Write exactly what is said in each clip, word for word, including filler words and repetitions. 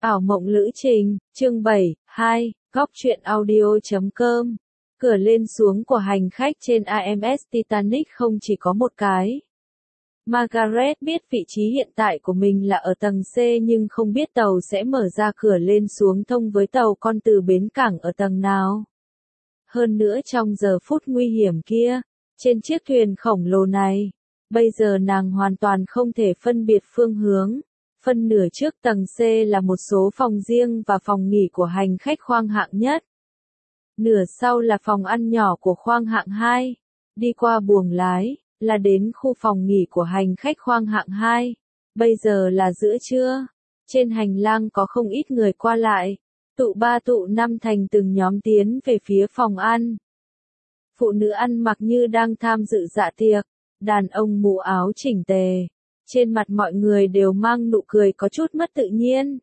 Ảo mộng lữ trình, chương bảy, hai, góc truyện audio chấm com. Cửa lên xuống của hành khách trên i em ét Titanic không chỉ có một cái. Margaret biết vị trí hiện tại của mình là ở tầng C nhưng không biết tàu sẽ mở ra cửa lên xuống thông với tàu con từ bến cảng ở tầng nào. Hơn nữa trong giờ phút nguy hiểm kia, trên chiếc thuyền khổng lồ này, bây giờ nàng hoàn toàn không thể phân biệt phương hướng. Phân nửa trước tầng C là một số phòng riêng và phòng nghỉ của hành khách khoang hạng nhất. Nửa sau là phòng ăn nhỏ của khoang hạng hai. Đi qua buồng lái, là đến khu phòng nghỉ của hành khách khoang hạng hai. Bây giờ là giữa trưa. Trên hành lang có không ít người qua lại. Tụ ba tụ năm thành từng nhóm tiến về phía phòng ăn. Phụ nữ ăn mặc như đang tham dự dạ tiệc. Đàn ông mũ áo chỉnh tề. Trên mặt mọi người đều mang nụ cười có chút mất tự nhiên.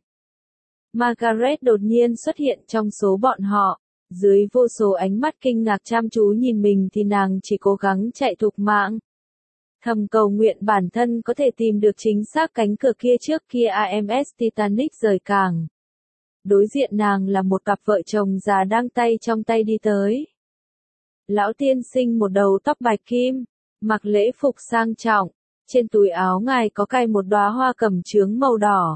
Margaret đột nhiên xuất hiện trong số bọn họ. Dưới vô số ánh mắt kinh ngạc chăm chú nhìn mình thì nàng chỉ cố gắng chạy thục mạng. Thầm cầu nguyện bản thân có thể tìm được chính xác cánh cửa kia trước khi i em ét Titanic rời cảng. Đối diện nàng là một cặp vợ chồng già đang tay trong tay đi tới. Lão tiên sinh một đầu tóc bạch kim, mặc lễ phục sang trọng. Trên túi áo ngài có cài một đóa hoa cẩm chướng màu đỏ.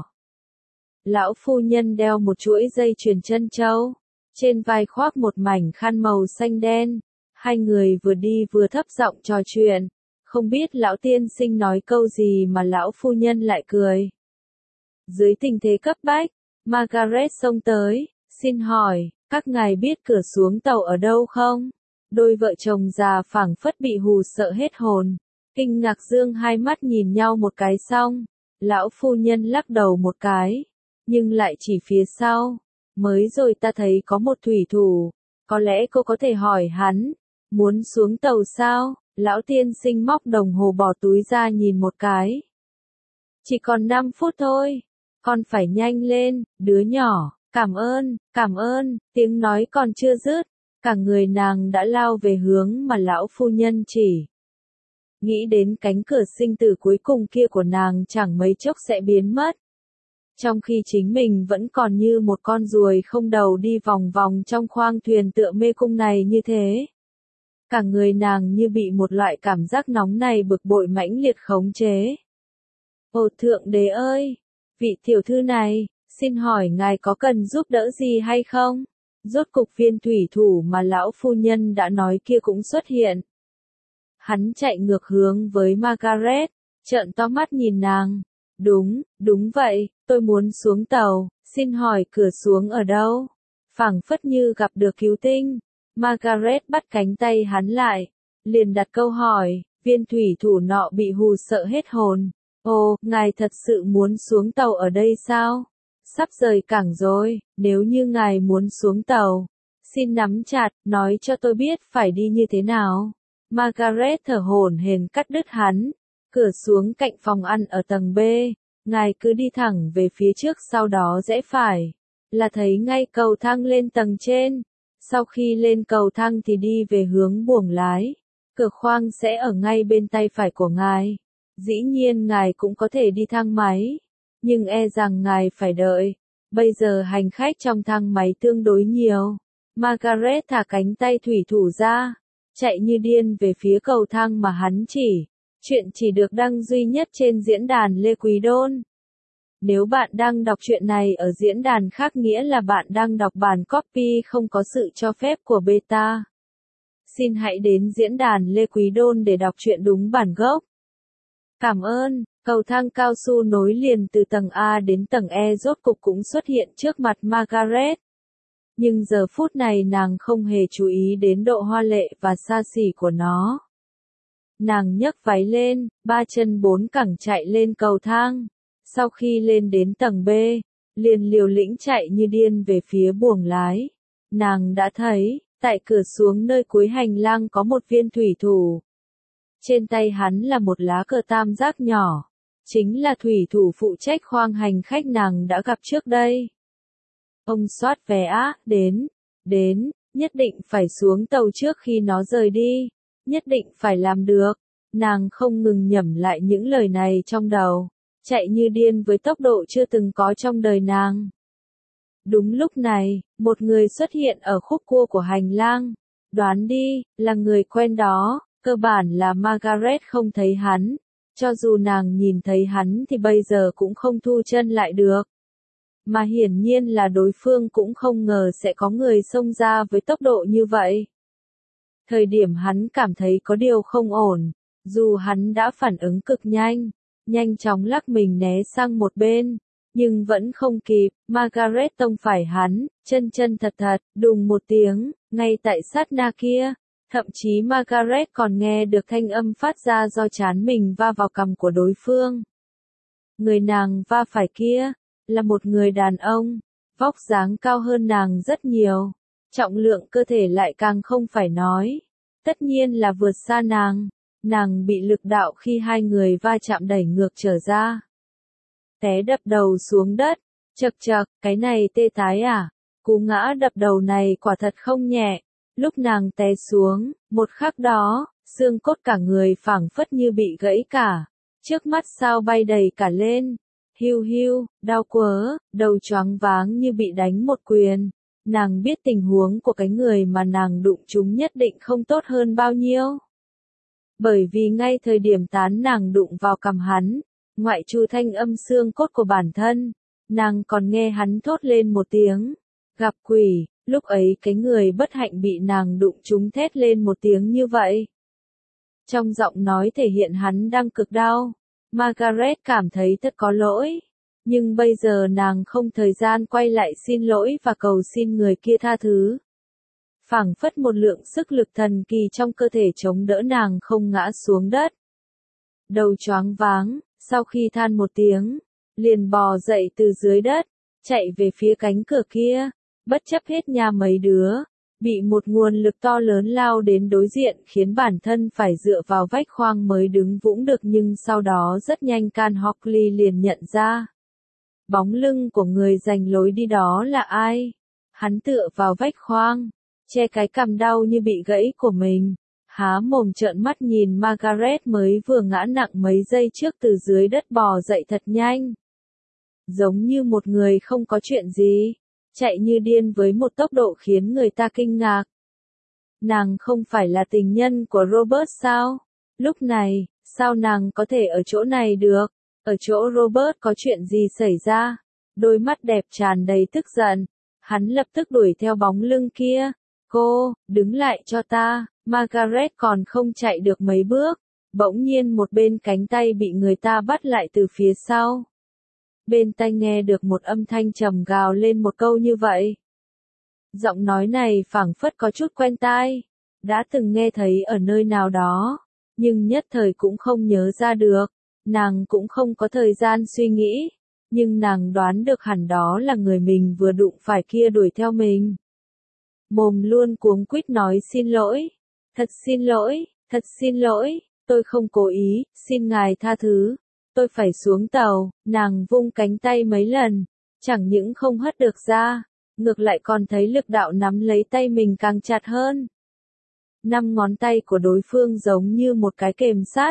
Lão phu nhân đeo một chuỗi dây chuyền chân châu. Trên vai khoác một mảnh khăn màu xanh đen. Hai người vừa đi vừa thấp giọng trò chuyện. Không biết lão tiên sinh nói câu gì mà lão phu nhân lại cười. Dưới tình thế cấp bách, Margaret xông tới, xin hỏi, các ngài biết cửa xuống tàu ở đâu không? Đôi vợ chồng già phảng phất bị hù sợ hết hồn. Kinh ngạc dương hai mắt nhìn nhau một cái xong, lão phu nhân lắc đầu một cái, nhưng lại chỉ phía sau. Mới rồi ta thấy có một thủy thủ, có lẽ cô có thể hỏi hắn, muốn xuống tàu sao? Lão tiên sinh móc đồng hồ bỏ túi ra nhìn một cái. Chỉ còn năm phút thôi, con phải nhanh lên, đứa nhỏ, cảm ơn, cảm ơn, tiếng nói còn chưa dứt, cả người nàng đã lao về hướng mà lão phu nhân chỉ. Nghĩ đến cánh cửa sinh tử cuối cùng kia của nàng chẳng mấy chốc sẽ biến mất. Trong khi chính mình vẫn còn như một con ruồi không đầu đi vòng vòng trong khoang thuyền tựa mê cung này như thế. Cả người nàng như bị một loại cảm giác nóng này bực bội mãnh liệt khống chế. Ồ thượng đế ơi! Vị tiểu thư này, xin hỏi ngài có cần giúp đỡ gì hay không? Rốt cục viên thủy thủ mà lão phu nhân đã nói kia cũng xuất hiện. Hắn chạy ngược hướng với Margaret, trợn to mắt nhìn nàng. Đúng, đúng vậy, tôi muốn xuống tàu, xin hỏi cửa xuống ở đâu? Phảng phất như gặp được cứu tinh. Margaret bắt cánh tay hắn lại, liền đặt câu hỏi, viên thủy thủ nọ bị hù sợ hết hồn. Ồ, ngài thật sự muốn xuống tàu ở đây sao? Sắp rời cảng rồi, nếu như ngài muốn xuống tàu, xin nắm chặt, nói cho tôi biết phải đi như thế nào. Margaret thở hổn hển cắt đứt hắn, cửa xuống cạnh phòng ăn ở tầng B, ngài cứ đi thẳng về phía trước sau đó rẽ phải, là thấy ngay cầu thang lên tầng trên, sau khi lên cầu thang thì đi về hướng buồng lái, cửa khoang sẽ ở ngay bên tay phải của ngài, dĩ nhiên ngài cũng có thể đi thang máy, nhưng e rằng ngài phải đợi, bây giờ hành khách trong thang máy tương đối nhiều. Margaret thả cánh tay thủy thủ ra. Chạy như điên về phía cầu thang mà hắn chỉ. Chuyện chỉ được đăng duy nhất trên diễn đàn Lê Quý Đôn. Nếu bạn đang đọc chuyện này ở diễn đàn khác nghĩa là bạn đang đọc bản copy không có sự cho phép của beta. Xin hãy đến diễn đàn Lê Quý Đôn để đọc chuyện đúng bản gốc. Cảm ơn, cầu thang cao su nối liền từ tầng A đến tầng E rốt cục cũng xuất hiện trước mặt Margaret. Nhưng giờ phút này nàng không hề chú ý đến độ hoa lệ và xa xỉ của nó. Nàng nhấc váy lên, ba chân bốn cẳng chạy lên cầu thang. Sau khi lên đến tầng B, liền liều lĩnh chạy như điên về phía buồng lái. Nàng đã thấy, tại cửa xuống nơi cuối hành lang có một viên thủy thủ. Trên tay hắn là một lá cờ tam giác nhỏ. Chính là thủy thủ phụ trách khoang hành khách nàng đã gặp trước đây. Ông soát vé á, đến, đến, nhất định phải xuống tàu trước khi nó rời đi, nhất định phải làm được. Nàng không ngừng nhẩm lại những lời này trong đầu, chạy như điên với tốc độ chưa từng có trong đời nàng. Đúng lúc này, một người xuất hiện ở khúc cua của hành lang. Đoán đi, là người quen đó, cơ bản là Margaret không thấy hắn. Cho dù nàng nhìn thấy hắn thì bây giờ cũng không thu chân lại được. Mà hiển nhiên là đối phương cũng không ngờ sẽ có người xông ra với tốc độ như vậy. Thời điểm hắn cảm thấy có điều không ổn, dù hắn đã phản ứng cực nhanh, nhanh chóng lắc mình né sang một bên, nhưng vẫn không kịp, Margaret tông phải hắn, chân chân thật thật, đùng một tiếng, ngay tại sát na kia. Thậm chí Margaret còn nghe được thanh âm phát ra do trán mình va vào cằm của đối phương. Người nàng va phải kia, là một người đàn ông, vóc dáng cao hơn nàng rất nhiều, trọng lượng cơ thể lại càng không phải nói. Tất nhiên là vượt xa nàng, nàng bị lực đạo khi hai người va chạm đẩy ngược trở ra. Té đập đầu xuống đất, chậc chậc, cái này tê tái à, cú ngã đập đầu này quả thật không nhẹ. Lúc nàng té xuống, một khắc đó, xương cốt cả người phảng phất như bị gãy cả, trước mắt sao bay đầy cả lên, hiu hiu, đau quớ, đầu choáng váng như bị đánh một quyền. Nàng biết tình huống của cái người mà nàng đụng trúng nhất định không tốt hơn bao nhiêu. Bởi vì ngay thời điểm tán nàng đụng vào cằm hắn, ngoại trừ thanh âm xương cốt của bản thân, nàng còn nghe hắn thốt lên một tiếng, gặp quỷ. Lúc ấy cái người bất hạnh bị nàng đụng trúng thét lên một tiếng như vậy. Trong giọng nói thể hiện hắn đang cực đau. Margaret cảm thấy thật có lỗi. Nhưng bây giờ nàng không thời gian quay lại xin lỗi và cầu xin người kia tha thứ. Phảng phất một lượng sức lực thần kỳ trong cơ thể chống đỡ nàng không ngã xuống đất. Đầu choáng váng, sau khi than một tiếng, liền bò dậy từ dưới đất, chạy về phía cánh cửa kia. Bất chấp hết nhà mấy đứa, bị một nguồn lực to lớn lao đến đối diện khiến bản thân phải dựa vào vách khoang mới đứng vững được, nhưng sau đó rất nhanh Can Hockley liền nhận ra. Bóng lưng của người giành lối đi đó là ai? Hắn tựa vào vách khoang, che cái cằm đau như bị gãy của mình, há mồm trợn mắt nhìn Margaret mới vừa ngã nặng mấy giây trước từ dưới đất bò dậy thật nhanh. Giống như một người không có chuyện gì. Chạy như điên với một tốc độ khiến người ta kinh ngạc. Nàng không phải là tình nhân của Robert sao? Lúc này, sao nàng có thể ở chỗ này được? Ở chỗ Robert có chuyện gì xảy ra? Đôi mắt đẹp tràn đầy tức giận. Hắn lập tức đuổi theo bóng lưng kia. Cô, đứng lại cho ta. Margaret còn không chạy được mấy bước. Bỗng nhiên một bên cánh tay bị người ta bắt lại từ phía sau. Bên tai nghe được một âm thanh trầm gào lên một câu như vậy. Giọng nói này phảng phất có chút quen tai, đã từng nghe thấy ở nơi nào đó, nhưng nhất thời cũng không nhớ ra được, nàng cũng không có thời gian suy nghĩ, nhưng nàng đoán được hẳn đó là người mình vừa đụng phải kia đuổi theo mình. Mồm luôn cuống quýt nói xin lỗi, thật xin lỗi, thật xin lỗi, tôi không cố ý, xin ngài tha thứ. Tôi phải xuống tàu, nàng vung cánh tay mấy lần, chẳng những không hất được ra, ngược lại còn thấy lực đạo nắm lấy tay mình càng chặt hơn. Năm ngón tay của đối phương giống như một cái kềm sát.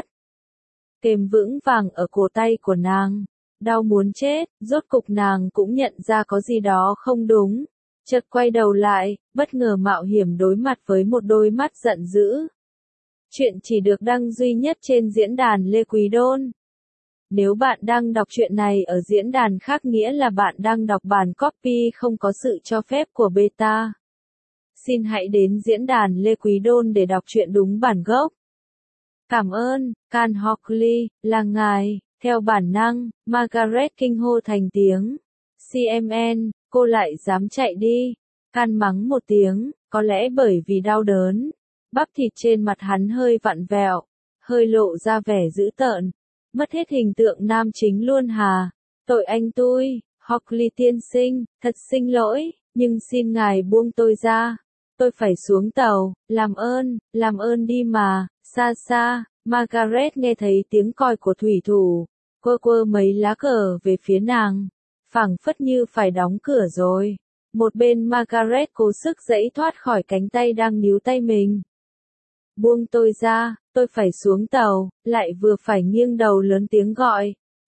Kềm vững vàng ở cổ tay của nàng, đau muốn chết, rốt cục nàng cũng nhận ra có gì đó không đúng. Chợt quay đầu lại, bất ngờ mạo hiểm đối mặt với một đôi mắt giận dữ. Chuyện chỉ được đăng duy nhất trên diễn đàn Lê Quý Đôn. Nếu bạn đang đọc truyện này ở diễn đàn khác nghĩa là bạn đang đọc bản copy không có sự cho phép của beta. Xin hãy đến diễn đàn Lê Quý Đôn để đọc truyện đúng bản gốc. Cảm ơn, Can Hockley, là ngài. Theo bản năng, Margaret kinh hô thành tiếng. xê em en, cô lại dám chạy đi. Can mắng một tiếng, có lẽ bởi vì đau đớn. Bắp thịt trên mặt hắn hơi vặn vẹo, hơi lộ ra vẻ dữ tợn. Mất hết hình tượng nam chính luôn hà. Tội anh tôi, Hockley tiên sinh, thật xin lỗi, nhưng xin ngài buông tôi ra. Tôi phải xuống tàu, làm ơn, làm ơn đi mà, xa xa. Margaret nghe thấy tiếng còi của thủy thủ, quơ quơ mấy lá cờ về phía nàng, phảng phất như phải đóng cửa rồi. Một bên Margaret cố sức giãy thoát khỏi cánh tay đang níu tay mình. Buông tôi ra, tôi phải xuống tàu, lại vừa phải nghiêng đầu lớn tiếng gọi.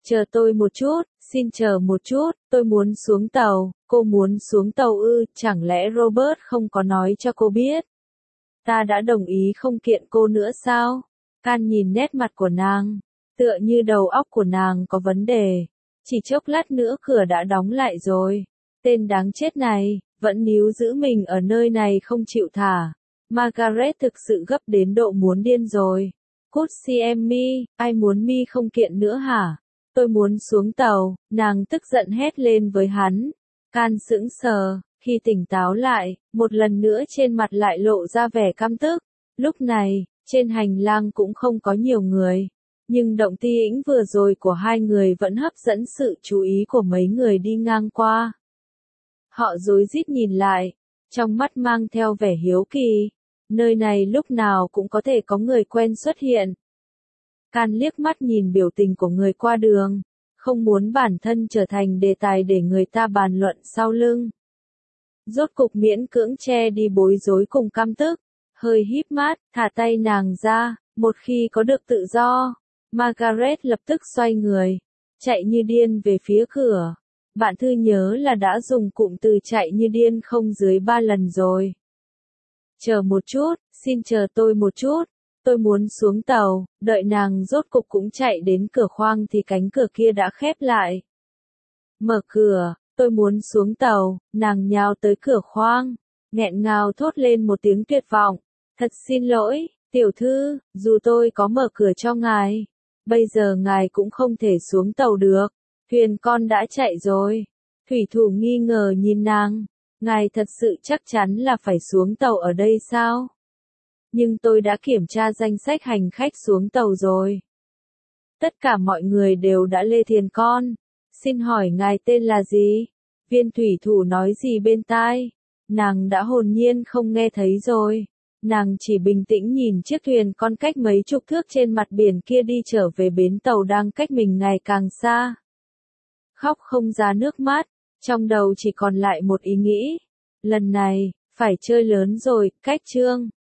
Chờ tôi một chút, xin chờ một chút, tôi muốn xuống tàu, cô muốn xuống tàu ư, chẳng lẽ Robert không có nói cho cô biết? Ta đã đồng ý không kiện cô nữa sao? Can nhìn nét mặt của nàng, tựa như đầu óc của nàng có vấn đề. Chỉ chốc lát nữa cửa đã đóng lại rồi. Tên đáng chết này, vẫn níu giữ mình ở nơi này không chịu thả. Margaret thực sự gấp đến độ muốn điên rồi. Cút xi em mi, ai muốn mi không kiện nữa hả? Tôi muốn xuống tàu, nàng tức giận hét lên với hắn. Can sững sờ, khi tỉnh táo lại, một lần nữa trên mặt lại lộ ra vẻ căm tức. Lúc này, trên hành lang cũng không có nhiều người. Nhưng động tĩnh vừa rồi của hai người vẫn hấp dẫn sự chú ý của mấy người đi ngang qua. Họ rối rít nhìn lại, trong mắt mang theo vẻ hiếu kỳ. Nơi này lúc nào cũng có thể có người quen xuất hiện. Can liếc mắt nhìn biểu tình của người qua đường, không muốn bản thân trở thành đề tài để người ta bàn luận sau lưng. Rốt cục miễn cưỡng che đi bối rối cùng căm tức, hơi híp mắt, thả tay nàng ra, một khi có được tự do. Margaret lập tức xoay người, chạy như điên về phía cửa. Bạn thư nhớ là đã dùng cụm từ chạy như điên không dưới ba lần rồi. Chờ một chút, xin chờ tôi một chút, tôi muốn xuống tàu. Đợi nàng rốt cục cũng chạy đến cửa khoang thì cánh cửa kia đã khép lại. Mở cửa, tôi muốn xuống tàu. Nàng nhào tới cửa khoang, nghẹn ngào thốt lên một tiếng tuyệt vọng. Thật xin lỗi, tiểu thư, dù tôi có mở cửa cho ngài, bây giờ ngài cũng không thể xuống tàu được. Thuyền con đã chạy rồi. Thủy thủ nghi ngờ nhìn nàng. Ngài thật sự chắc chắn là phải xuống tàu ở đây sao? Nhưng tôi đã kiểm tra danh sách hành khách xuống tàu rồi. Tất cả mọi người đều đã lê thuyền con. Xin hỏi ngài tên là gì? Viên thủy thủ nói gì bên tai? Nàng đã hồn nhiên không nghe thấy rồi. Nàng chỉ bình tĩnh nhìn chiếc thuyền con cách mấy chục thước trên mặt biển kia đi trở về bến tàu đang cách mình ngày càng xa. Khóc không ra nước mắt, trong đầu chỉ còn lại một ý nghĩ. Lần này, phải chơi lớn rồi, cách chương.